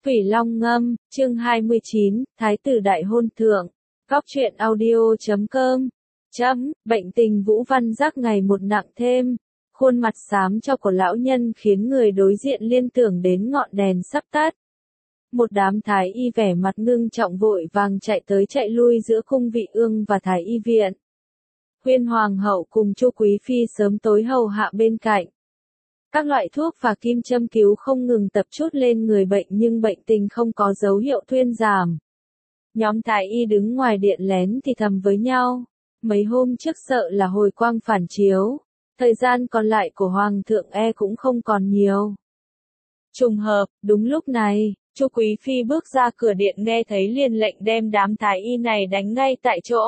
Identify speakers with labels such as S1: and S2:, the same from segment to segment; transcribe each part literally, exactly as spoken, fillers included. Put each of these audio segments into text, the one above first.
S1: Thủy Long Ngâm, chương hai mươi chín, Thái tử đại hôn thượng. Góc truyện audio chấm com. Chấm, bệnh tình Vũ Văn Giác ngày một nặng thêm. Khuôn mặt xám cho của lão nhân khiến người đối diện liên tưởng đến ngọn đèn sắp tắt. Một đám thái y vẻ mặt ngưng trọng vội vàng chạy tới chạy lui giữa cung vị ương và thái y viện. Huyên hoàng hậu cùng Chu Quý phi sớm tối hầu hạ bên cạnh. Các loại thuốc và kim châm cứu không ngừng tập chút lên người bệnh nhưng bệnh tình không có dấu hiệu thuyên giảm. Nhóm thái y đứng ngoài điện lén thì thầm với nhau. Mấy hôm trước sợ là hồi quang phản chiếu. Thời gian còn lại của hoàng thượng e cũng không còn nhiều. Trùng hợp, đúng lúc này, Chu Quý phi bước ra cửa điện nghe thấy liền lệnh đem đám thái y này đánh ngay tại chỗ.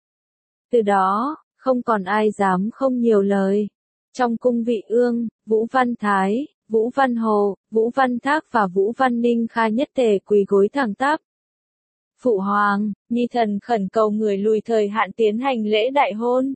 S1: Từ đó, không còn ai dám không nhiều lời. Trong cung vị ương, Vũ Văn Thái, Vũ Văn Hồ, Vũ Văn Thác và Vũ Văn Ninh Kha nhất tề quỳ gối thẳng tắp. Phụ hoàng, nhi thần khẩn cầu người lùi thời hạn tiến hành lễ đại hôn.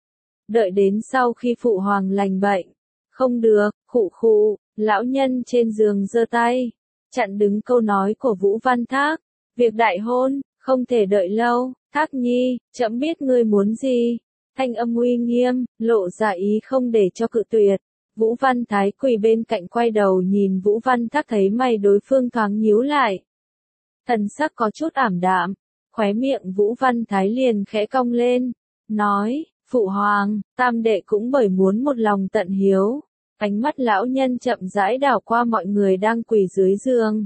S1: Đợi đến sau khi phụ hoàng lành bệnh. Không được, khụ khụ, lão nhân trên giường giơ tay, chặn đứng câu nói của Vũ Văn Thác. Việc đại hôn, không thể đợi lâu, Thác nhi, trẫm biết ngươi muốn gì. Thanh âm uy nghiêm, lộ ra ý không để cho cự tuyệt. Vũ Văn Thái quỳ bên cạnh quay đầu nhìn Vũ Văn Thác thấy mày đối phương thoáng nhíu lại. Thần sắc có chút ảm đạm, khóe miệng Vũ Văn Thái liền khẽ cong lên, nói, phụ hoàng, tam đệ cũng bởi muốn một lòng tận hiếu. Ánh mắt lão nhân chậm rãi đảo qua mọi người đang quỳ dưới giường.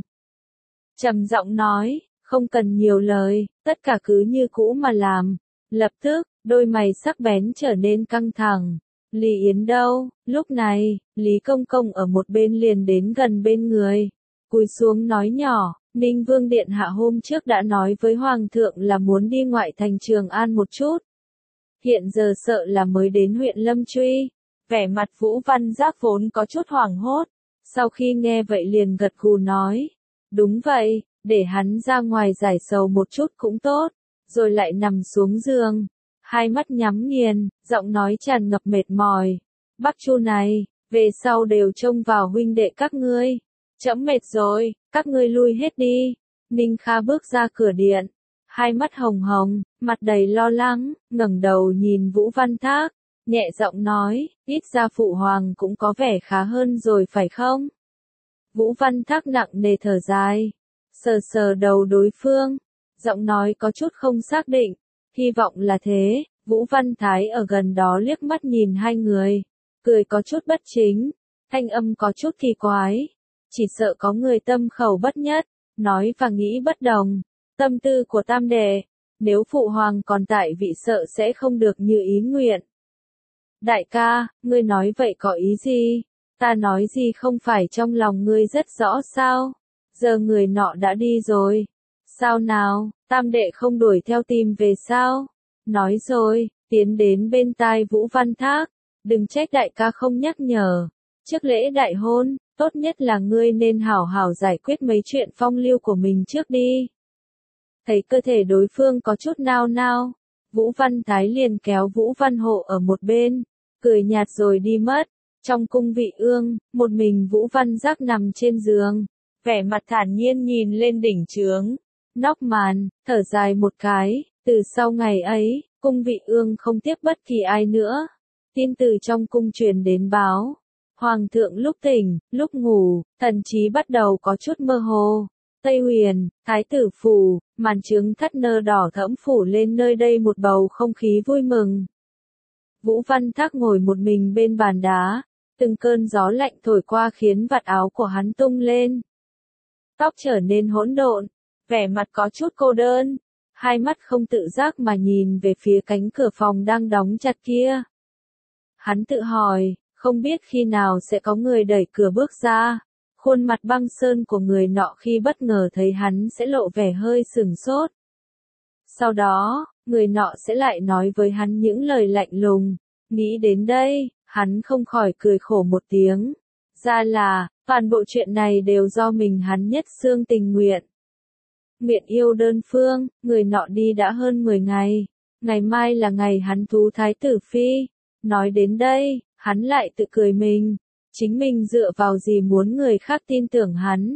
S1: Trầm giọng nói, không cần nhiều lời, tất cả cứ như cũ mà làm. Lập tức, đôi mày sắc bén trở nên căng thẳng. Lý Yến đâu? Lúc này, Lý Công Công ở một bên liền đến gần bên người. Cúi xuống nói nhỏ, Ninh Vương Điện Hạ hôm trước đã nói với Hoàng thượng là muốn đi ngoại thành Trường An một chút. Hiện giờ sợ là mới đến huyện Lâm Truy. Vẻ mặt Vũ Văn Giác vốn có chút hoảng hốt. Sau khi nghe vậy liền gật gù nói. Đúng vậy, để hắn ra ngoài giải sầu một chút cũng tốt. Rồi lại nằm xuống giường. Hai mắt nhắm nghiền, giọng nói tràn ngập mệt mỏi. Bắc Chu này, về sau đều trông vào huynh đệ các ngươi. Trẫm mệt rồi, các ngươi lui hết đi. Ninh Kha bước ra cửa điện. Hai mắt hồng hồng, mặt đầy lo lắng, ngẩng đầu nhìn Vũ Văn Thác. Nhẹ giọng nói, ít ra phụ hoàng cũng có vẻ khá hơn rồi phải không? Vũ Văn Thác nặng nề thở dài. Sờ sờ đầu đối phương. Giọng nói có chút không xác định. Hy vọng là thế. Vũ Văn Thái ở gần đó liếc mắt nhìn hai người. Cười có chút bất chính. Thanh âm có chút kỳ quái. Chỉ sợ có người tâm khẩu bất nhất. Nói và nghĩ bất đồng. Tâm tư của tam đệ. Nếu phụ hoàng còn tại vị sợ sẽ không được như ý nguyện. Đại ca, ngươi nói vậy có ý gì? Ta nói gì không phải trong lòng ngươi rất rõ sao? Giờ người nọ đã đi rồi. Sao nào, tam đệ không đuổi theo tìm về sao? Nói rồi, tiến đến bên tai Vũ Văn Thác. Đừng trách đại ca không nhắc nhở. Trước lễ đại hôn, tốt nhất là ngươi nên hảo hảo giải quyết mấy chuyện phong lưu của mình trước đi. Thấy cơ thể đối phương có chút nao nao. Vũ Văn Thái liền kéo Vũ Văn Hộ ở một bên. Cười nhạt rồi đi mất. Trong cung vị ương, một mình Vũ Văn Giác nằm trên giường. Vẻ mặt thản nhiên nhìn lên đỉnh chướng. Nóc màn, thở dài một cái. Từ sau ngày ấy, cung vị ương không tiếp bất kỳ ai nữa. Tin từ trong cung truyền đến báo. Hoàng thượng lúc tỉnh, lúc ngủ, thần trí bắt đầu có chút mơ hồ. Tây Huyền, Thái tử phủ, màn trướng thắt nơ đỏ thẫm phủ lên nơi đây một bầu không khí vui mừng. Vũ Văn Thác ngồi một mình bên bàn đá. Từng cơn gió lạnh thổi qua khiến vạt áo của hắn tung lên. Tóc trở nên hỗn độn, vẻ mặt có chút cô đơn. Hai mắt không tự giác mà nhìn về phía cánh cửa phòng đang đóng chặt kia. Hắn tự hỏi, không biết khi nào sẽ có người đẩy cửa bước ra. Khuôn mặt băng sơn của người nọ khi bất ngờ thấy hắn sẽ lộ vẻ hơi sửng sốt. Sau đó, người nọ sẽ lại nói với hắn những lời lạnh lùng. Nghĩ đến đây, hắn không khỏi cười khổ một tiếng. Ra là, toàn bộ chuyện này đều do mình hắn nhất xương tình nguyện. Nguyện yêu đơn phương, người nọ đi đã hơn mười ngày. Ngày mai là ngày hắn thú thái tử phi. Nói đến đây, hắn lại tự cười mình. Chính mình dựa vào gì muốn người khác tin tưởng hắn.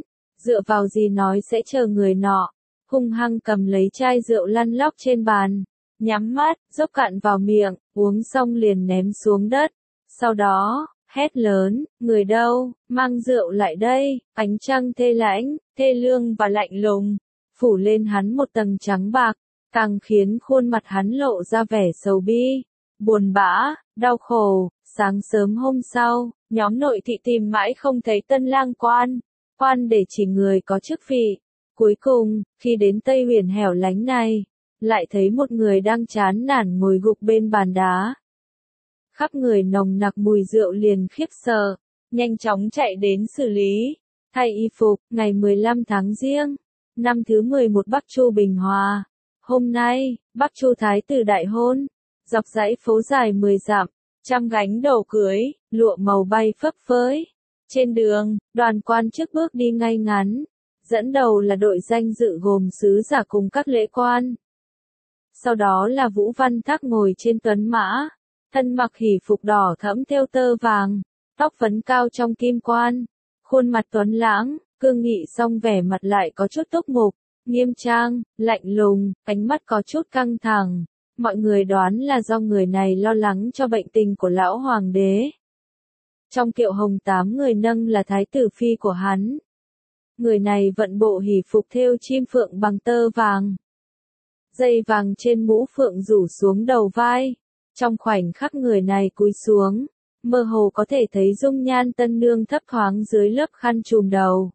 S1: dựa vào gì nói sẽ chờ người nọ, hung hăng cầm lấy chai rượu lăn lóc trên bàn, nhắm mắt, dốc cạn vào miệng, uống xong liền ném xuống đất. Sau đó, hét lớn, người đâu, mang rượu lại đây, ánh trăng thê lãnh, thê lương và lạnh lùng, phủ lên hắn một tầng trắng bạc, càng khiến khuôn mặt hắn lộ ra vẻ sầu bi, buồn bã, đau khổ. Sáng sớm hôm sau, nhóm nội thị tìm mãi không thấy tân lang quan, quan để chỉ người có chức vị. Cuối cùng, khi đến Tây Huyền hẻo lánh này, lại thấy một người đang chán nản ngồi gục bên bàn đá. Khắp người nồng nặc mùi rượu liền khiếp sợ, nhanh chóng chạy đến xử lý, thay y phục. Ngày mười lăm tháng Giêng, năm thứ mười một Bắc Chu Bình Hòa. Hôm nay, Bắc Chu Thái tử đại hôn, dọc dãy phố dài mười dặm, trăm gánh đầu cưới, lụa màu bay phấp phới. Trên đường, đoàn quan chức bước đi ngay ngắn, dẫn đầu là đội danh dự gồm sứ giả cùng các lễ quan. Sau đó là Vũ Văn Thác ngồi trên tuấn mã, thân mặc hỷ phục đỏ thẫm thêu tơ vàng, tóc phấn cao trong kim quan, khuôn mặt tuấn lãng, cương nghị song vẻ mặt lại có chút túc mục, nghiêm trang, lạnh lùng, ánh mắt có chút căng thẳng. Mọi người đoán là do người này lo lắng cho bệnh tình của lão hoàng đế. Trong kiệu hồng tám người nâng là thái tử phi của hắn. Người này vận bộ hỷ phục thêu chim phượng bằng tơ vàng. Dây vàng trên mũ phượng rủ xuống đầu vai. Trong khoảnh khắc người này cúi xuống, mơ hồ có thể thấy dung nhan tân nương thấp thoáng dưới lớp khăn trùm đầu.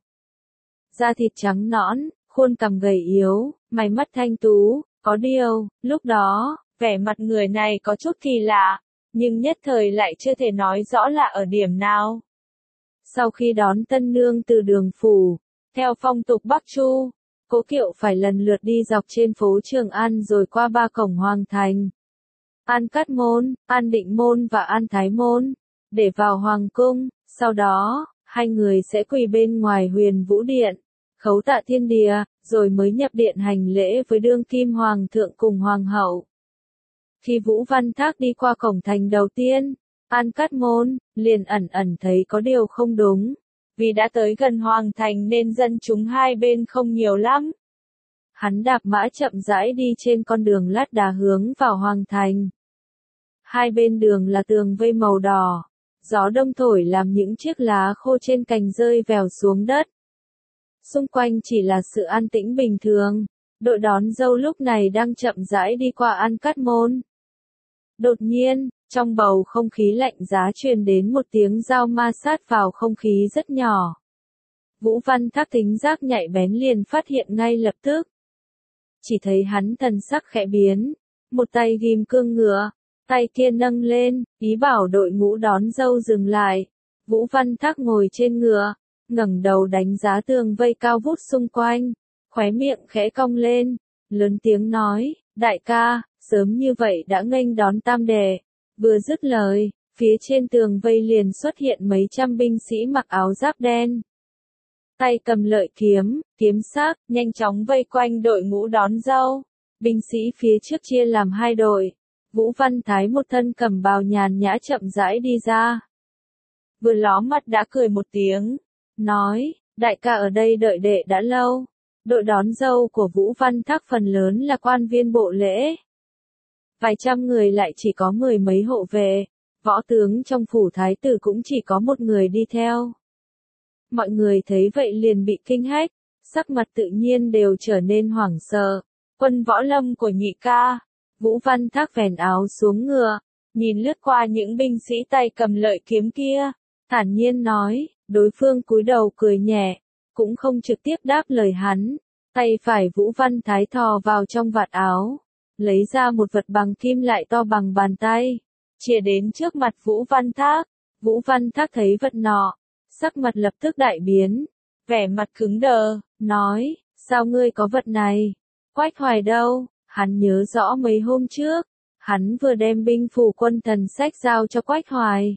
S1: Da thịt trắng nõn, khuôn cằm gầy yếu, mày mắt thanh tú. Có điều, lúc đó, vẻ mặt người này có chút kỳ lạ, nhưng nhất thời lại chưa thể nói rõ là ở điểm nào. Sau khi đón tân nương từ đường phủ, theo phong tục Bắc Chu, cố kiệu phải lần lượt đi dọc trên phố Trường An rồi qua ba cổng hoàng thành. An Cát Môn, An Định Môn và An Thái Môn, để vào hoàng cung. Sau đó, hai người sẽ quỳ bên ngoài Huyền Vũ Điện, khấu tạ thiên địa, rồi mới nhập điện hành lễ với đương kim hoàng thượng cùng hoàng hậu. Khi Vũ Văn Thác đi qua cổng thành đầu tiên, An Cát Môn, liền ẩn ẩn thấy có điều không đúng, vì đã tới gần hoàng thành nên dân chúng hai bên không nhiều lắm. Hắn đạp mã chậm rãi đi trên con đường lát đá hướng vào hoàng thành. Hai bên đường là tường vây màu đỏ, gió đông thổi làm những chiếc lá khô trên cành rơi vèo xuống đất. Xung quanh chỉ là sự an tĩnh bình thường, đội đón dâu lúc này đang chậm rãi đi qua An Cát Môn. Đột nhiên, trong bầu không khí lạnh giá truyền đến một tiếng dao ma sát vào không khí rất nhỏ. Vũ Văn Thác thính giác nhạy bén liền phát hiện ngay lập tức. Chỉ thấy hắn thần sắc khẽ biến, một tay ghim cương ngựa, tay kia nâng lên, ý bảo đội ngũ đón dâu dừng lại. Vũ Văn Thác ngồi trên ngựa, ngẩng đầu đánh giá tường vây cao vút xung quanh, khóe miệng khẽ cong lên, lớn tiếng nói, đại ca, sớm như vậy đã nghênh đón tam đệ. Vừa dứt lời, phía trên tường vây liền xuất hiện mấy trăm binh sĩ mặc áo giáp đen. Tay cầm lợi kiếm, kiếm sắc, nhanh chóng vây quanh đội ngũ đón dâu. Binh sĩ phía trước chia làm hai đội. Vũ Văn Thái một thân cầm bào nhàn nhã chậm rãi đi ra. Vừa ló mặt đã cười một tiếng, nói, đại ca ở đây đợi đệ đã lâu. Đội đón dâu của Vũ Văn Thác phần lớn là quan viên bộ lễ. Vài trăm người lại chỉ có mười mấy hộ vệ, võ tướng trong phủ thái tử cũng chỉ có một người đi theo. Mọi người thấy vậy liền bị kinh hách, sắc mặt tự nhiên đều trở nên hoảng sợ. Quân võ lâm của nhị ca, Vũ Văn Thác vèn áo xuống ngựa, nhìn lướt qua những binh sĩ tay cầm lợi kiếm kia, thản nhiên nói, đối phương cúi đầu cười nhẹ, cũng không trực tiếp đáp lời hắn. Tay phải Vũ Văn Thái thò vào trong vạt áo, lấy ra một vật bằng kim lại to bằng bàn tay, chìa đến trước mặt Vũ Văn Thác. Vũ Văn Thác thấy vật nọ, sắc mặt lập tức đại biến, vẻ mặt cứng đờ, nói, sao ngươi có vật này? Quách Hoài đâu? Hắn nhớ rõ mấy hôm trước, hắn vừa đem binh phủ quân thần sách giao cho Quách Hoài.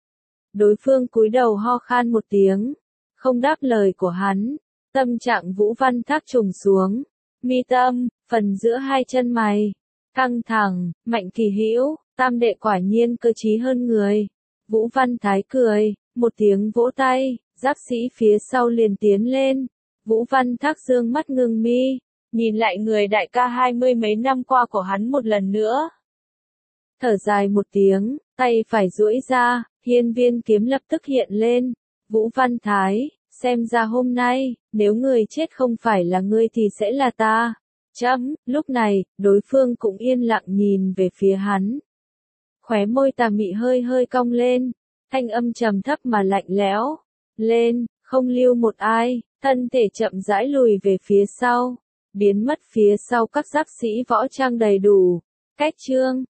S1: Đối phương cúi đầu ho khan một tiếng, không đáp lời của hắn. Tâm trạng Vũ Văn Thác trùng xuống, mi tâm, phần giữa hai chân mày, căng thẳng. Mạnh Kỳ Hữu, tam đệ quả nhiên cơ trí hơn người. Vũ Văn Thái cười, một tiếng vỗ tay, giáp sĩ phía sau liền tiến lên. Vũ Văn Thác dương mắt ngưng mi, nhìn lại người đại ca hai mươi mấy năm qua của hắn một lần nữa. Thở dài một tiếng, tay phải duỗi ra, hiên viên kiếm lập tức hiện lên. Vũ Văn Thái, xem ra hôm nay, nếu người chết không phải là ngươi thì sẽ là ta. Chấm, lúc này, đối phương cũng yên lặng nhìn về phía hắn. Khóe môi tà mị hơi hơi cong lên, thanh âm trầm thấp mà lạnh lẽo. Lên, không lưu một ai, thân thể chậm rãi lùi về phía sau, biến mất phía sau các giáp sĩ võ trang đầy đủ. Cách chương